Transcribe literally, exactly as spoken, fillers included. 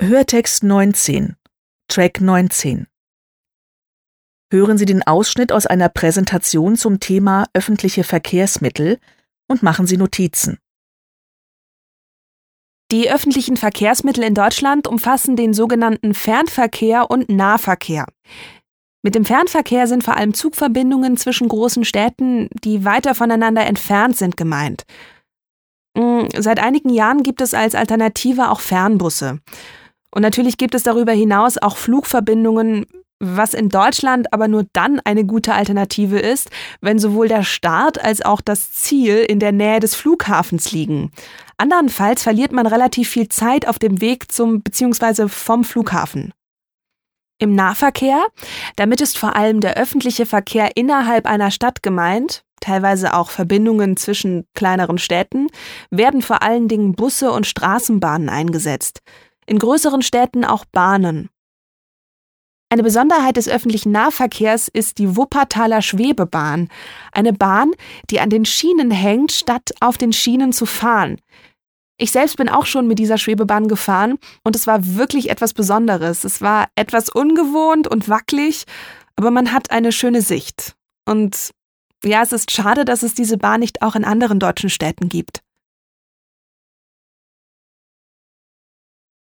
Hörtext neunzehn, Track neunzehn. Hören Sie den Ausschnitt aus einer Präsentation zum Thema öffentliche Verkehrsmittel und machen Sie Notizen. Die öffentlichen Verkehrsmittel in Deutschland umfassen den sogenannten Fernverkehr und Nahverkehr. Mit dem Fernverkehr sind vor allem Zugverbindungen zwischen großen Städten, die weiter voneinander entfernt sind, gemeint. Seit einigen Jahren gibt es als Alternative auch Fernbusse. Und natürlich gibt es darüber hinaus auch Flugverbindungen, was in Deutschland aber nur dann eine gute Alternative ist, wenn sowohl der Start als auch das Ziel in der Nähe des Flughafens liegen. Andernfalls verliert man relativ viel Zeit auf dem Weg zum bzw. vom Flughafen. Im Nahverkehr, damit ist vor allem der öffentliche Verkehr innerhalb einer Stadt gemeint, teilweise auch Verbindungen zwischen kleineren Städten, werden vor allen Dingen Busse und Straßenbahnen eingesetzt. In größeren Städten auch Bahnen. Eine Besonderheit des öffentlichen Nahverkehrs ist die Wuppertaler Schwebebahn. Eine Bahn, die an den Schienen hängt, statt auf den Schienen zu fahren. Ich selbst bin auch schon mit dieser Schwebebahn gefahren und es war wirklich etwas Besonderes. Es war etwas ungewohnt und wackelig, aber man hat eine schöne Sicht. Und ja, es ist schade, dass es diese Bahn nicht auch in anderen deutschen Städten gibt.